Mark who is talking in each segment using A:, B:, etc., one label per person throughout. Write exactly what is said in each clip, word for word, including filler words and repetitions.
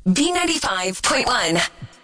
A: B ninety-five point one.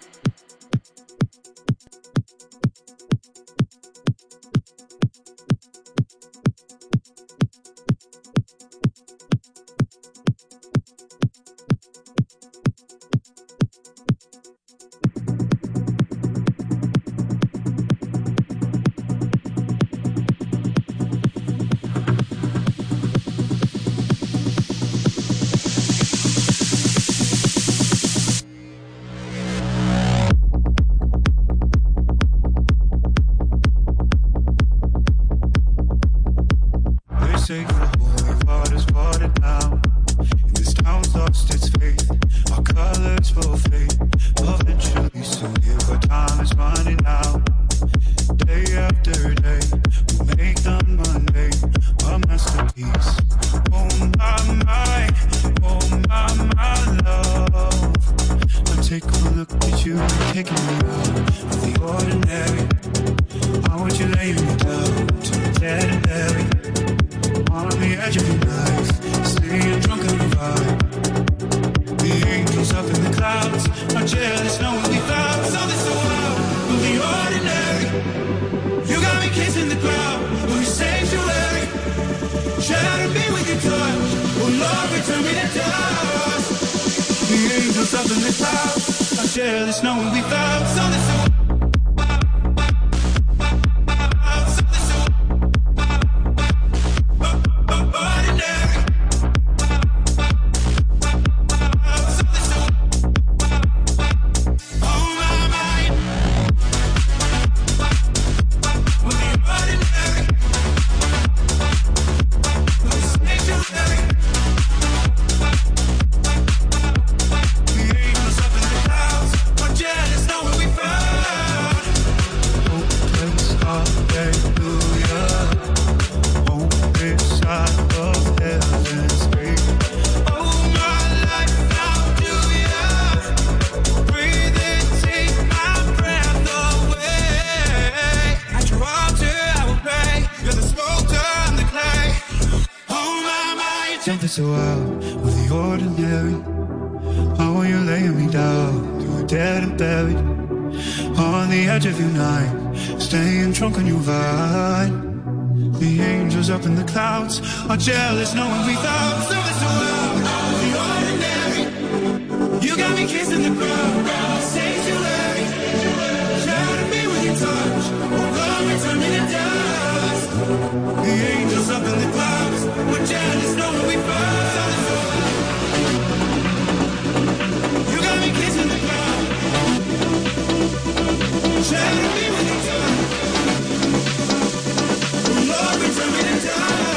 B: Are jealous knowing we thought so this world the ordinary. You got me kissing the ground, sanctuary. Try to be with your touch, oh Lord, return me to dust. The angels up in the clouds, we're jealous knowing we thought so this world. You got me kissing the ground. Try to be with your touch, oh Lord, return me to dust.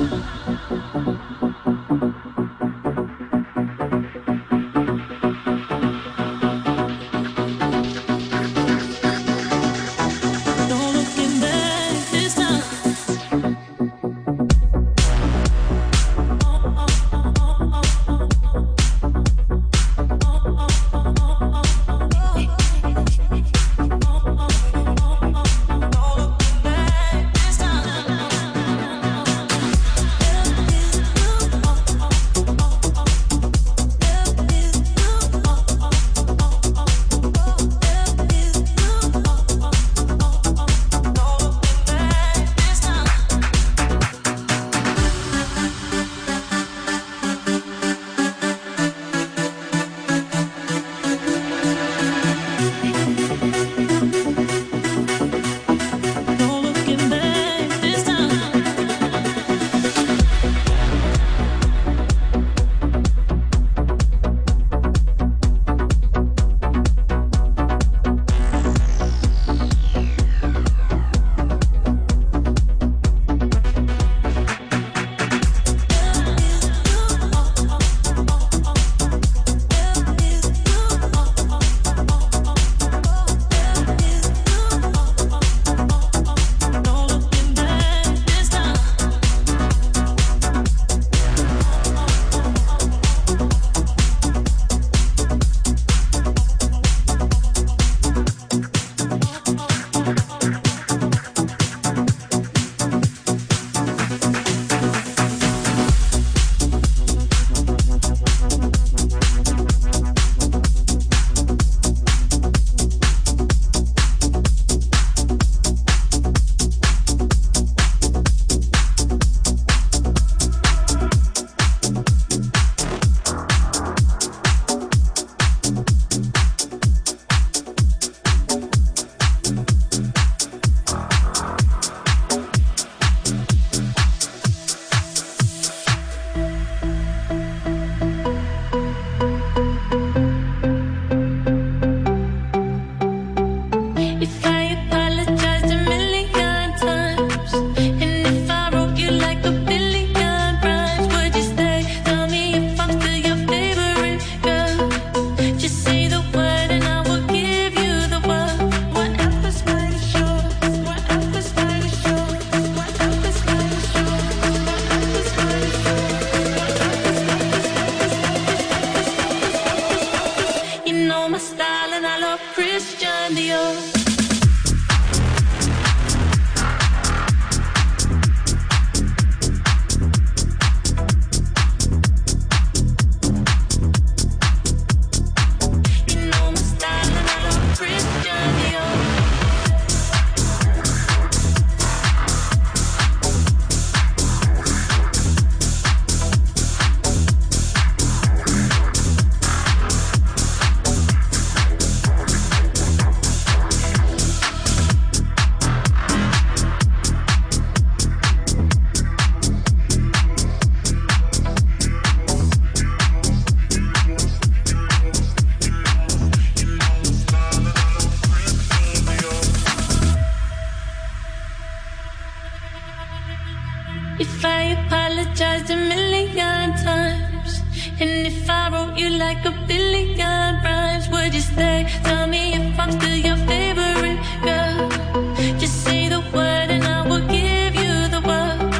C: If I apologized a million times, and if I wrote you like a billion rhymes, would you stay? Tell me if I'm still your favorite girl. Just say the word and I will give you the world.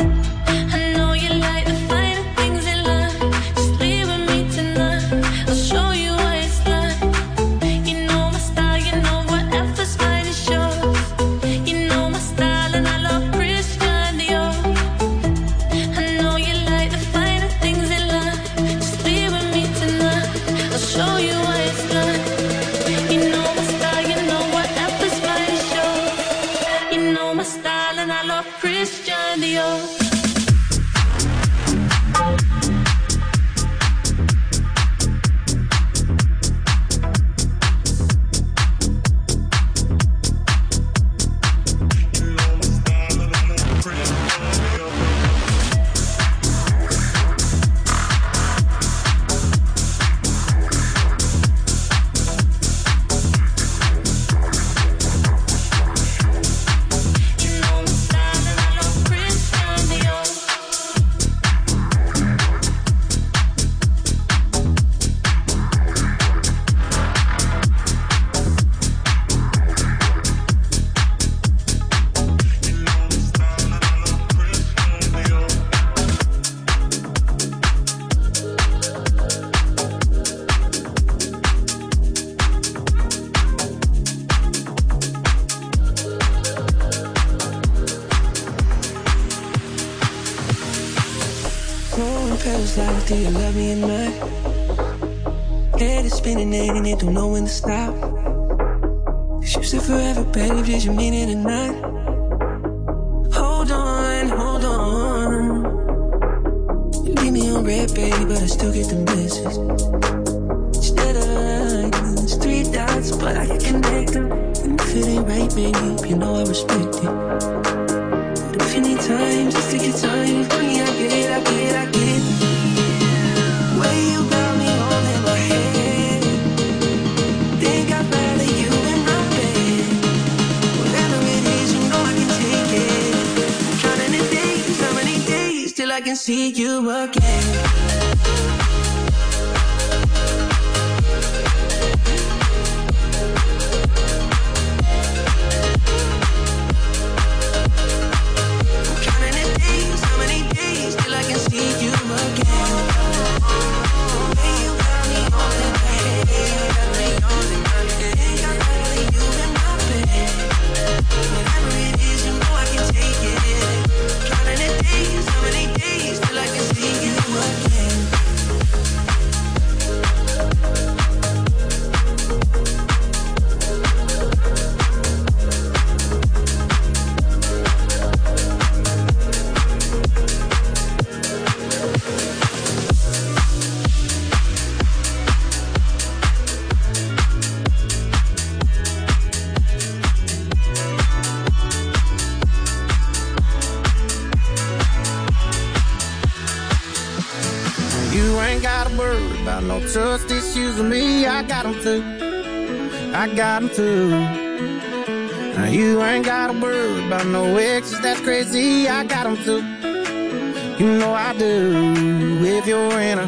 C: I know you like the finer things in life. Just leave with me tonight, I'll show you what it's like. You know my style, you know whatever's fine is yours. You know my style and I love Christian Dior. I know you like the finer things in life. Just leave with me tonight, I'll show you what it's like. You know my style, you know whatever's fine is yours. You know my style and I love Christian Dior. You know my style and I love Christian Dior.
D: Pills like, do you love me or not? Head is spinning and it don't know when to stop. You said forever, babe, did you mean it or not? Hold on, hold on. You leave me on red, baby, but I still get the message. Instead of lines, three dots, but I can connect them. And if it ain't right, babe, you know I respect it. But if you need time, just take your time. Honey, I get it, I get it, I get it. Way you got me all in my head. Think I'd rather you in my bed. Whatever it is, you know I can take it. Counting the days, how many days till I can see you again?
E: Trust issues with me, I got them too. I got them too. Now you ain't gotta worry about no exes, that's crazy, I got them too. You know I do, if you're in a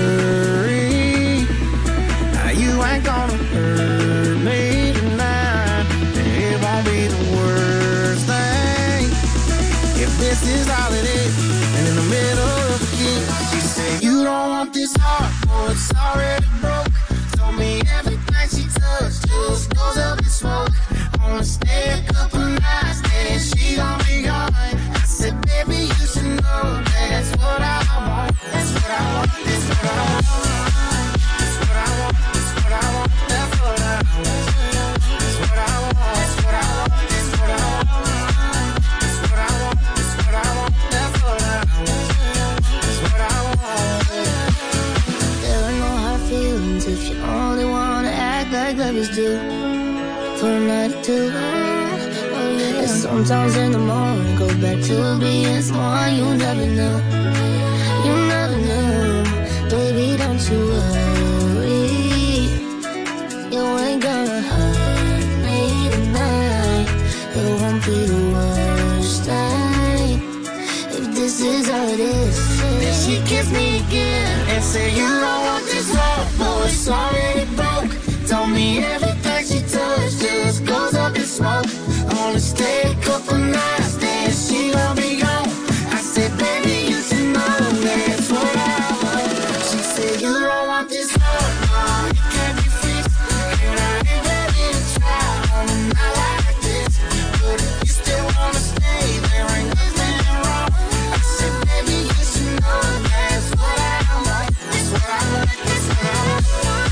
E: hurry. Now you ain't gonna hurt me tonight. It won't be the worst thing if this is all it is. And in the middle of the game, she said you don't want this heart, oh it's already broke. Told me everything she touched just goes up in smoke. Wanna stay a couple nights, then she gon' be gone. I said baby you should know that's what I want. That's what I want, that's what I want. That's what I want, that's what I want. That's what I want. That's what I want, that's what I want. That's what I want. That's what I want, that's what I want. That's what I want. That's what I want.
F: There are no hard feelings if you only wanna act like lovers do. For a night or two, oh yeah. And sometimes in the morning go back to being someone you never knew. You never knew, baby, don't you worry. You ain't gonna hurt me tonight. It won't be the worst thing if this is how it is. Then she kissed me again and said you don't want this love, but it's already broke. Told me everything she touched just goes up in smoke. I wanna stay a couple nights, then she gon' be gone. I said baby you should know that's what I want. She said you don't want this love, no, it can't be fixed. And I ain't ready to try on a night like this. But if you still wanna stay, there ain't nothing wrong. I said baby you should know that's what I want. That's what I want, that's what I want.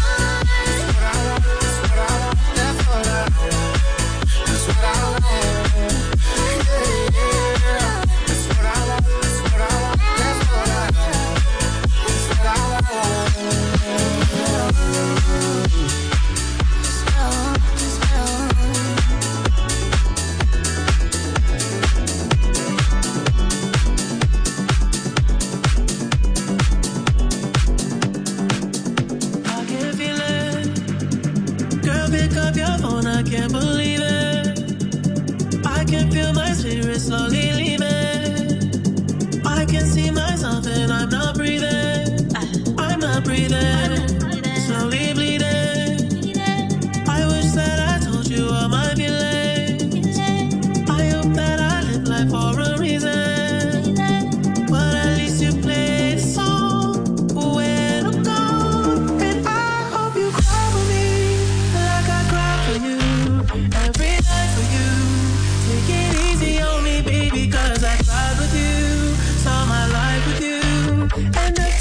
D: Slowly leaving. I can see myself and I'm not breathing. I'm not breathing. Slowly bleeding. I wish that I told you all my feelings. I hope that I live life for a reason. But at least you played the song when I'm gone. And I hope you cry for me like I cry for you. Every night for you. Take it easy on me, baby, cause I cried with you, saw my life with you, and the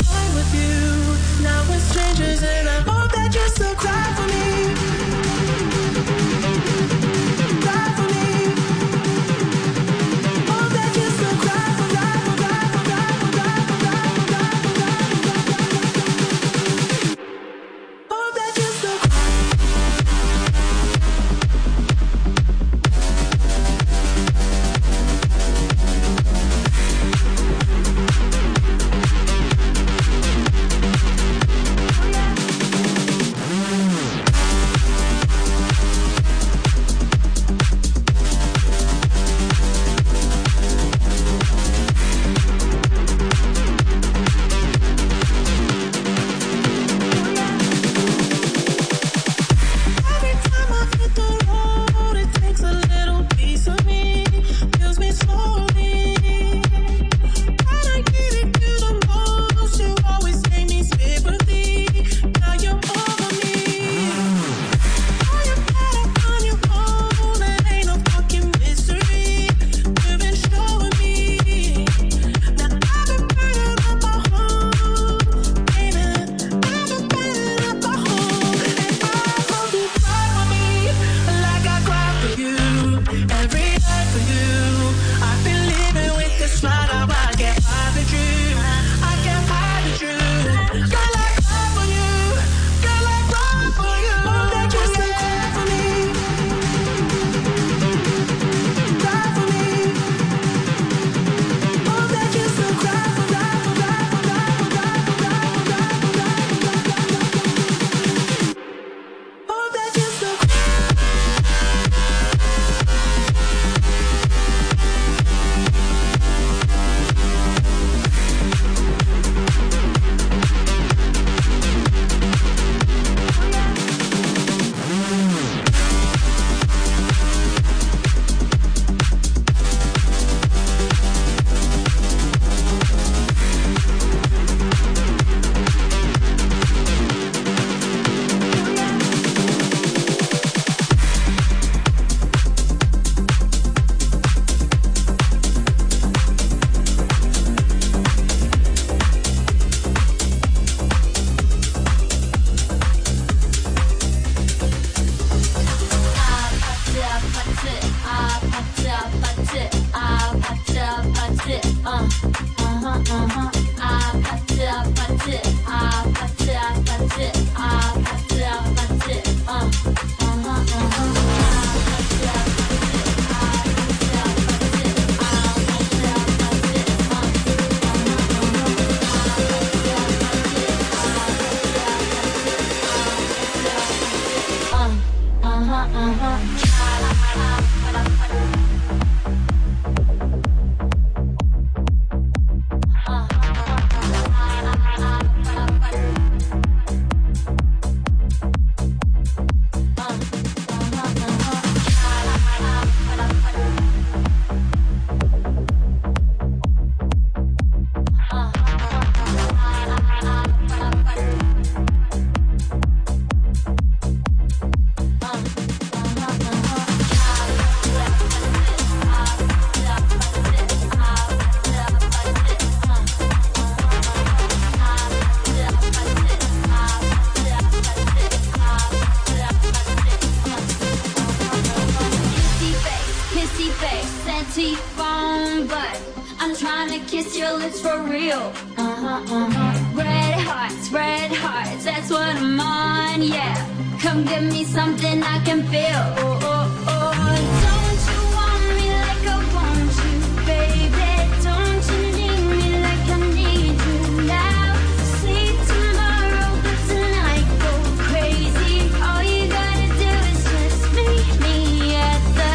F: wanna kiss your lips for real. Uh-huh, uh-huh. Red hearts, red hearts, that's what I'm on, yeah. Come give me something I can feel. Oh, oh, oh. Don't you want me like I want you, baby? Don't you need me like I need you now? Sleep tomorrow, but tonight go crazy. All you gotta do is just meet me at the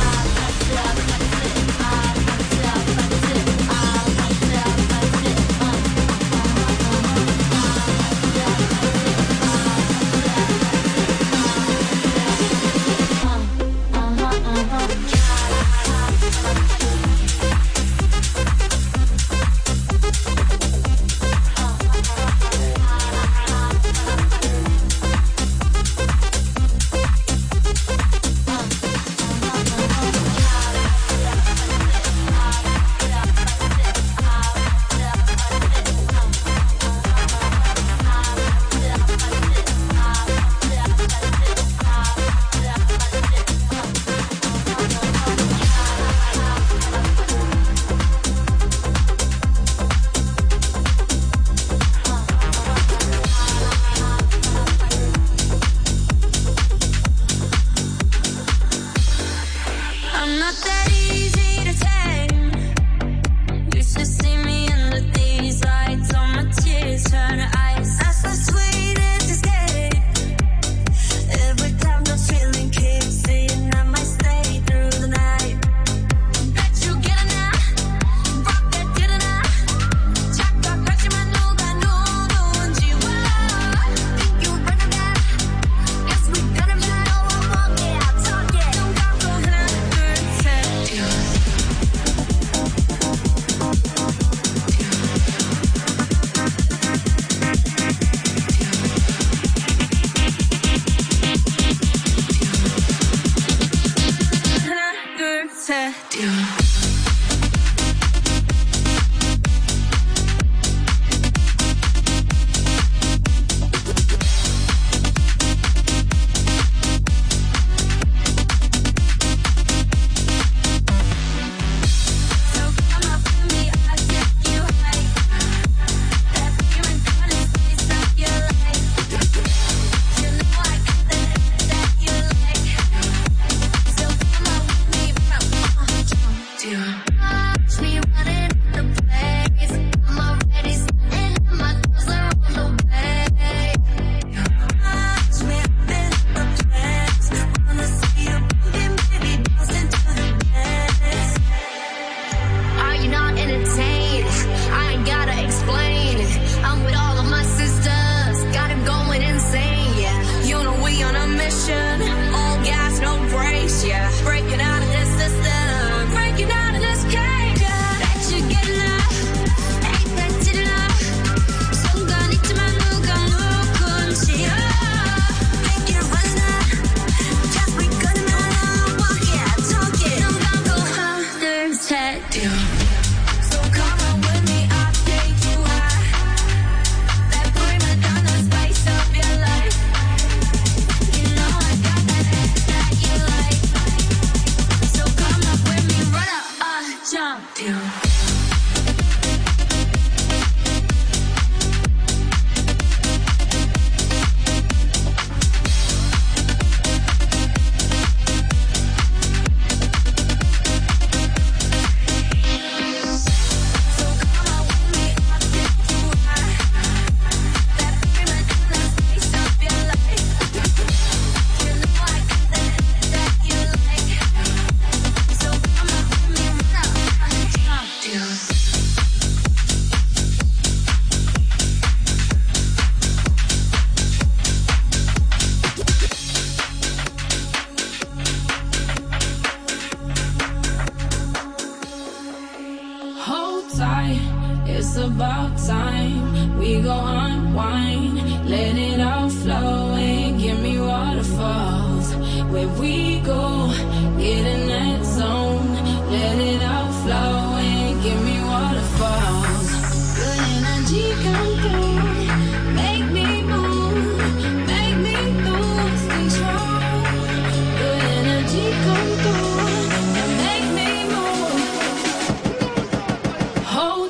C: It's about time we go unwind, let it all flow and give me waterfalls. Where we go, get in that zone, let it all flow and give me waterfalls. Good energy come through, make me move, make me lose control. Good energy come through and make me move. Hold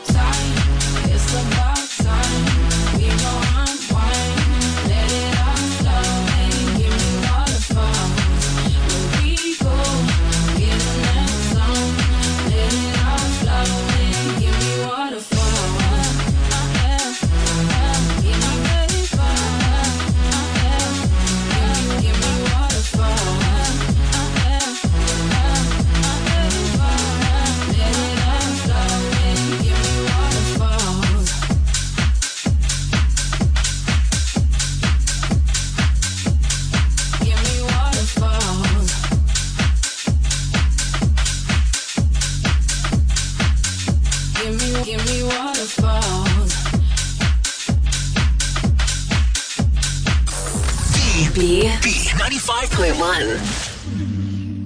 A: falls. B B B ninety-five point one.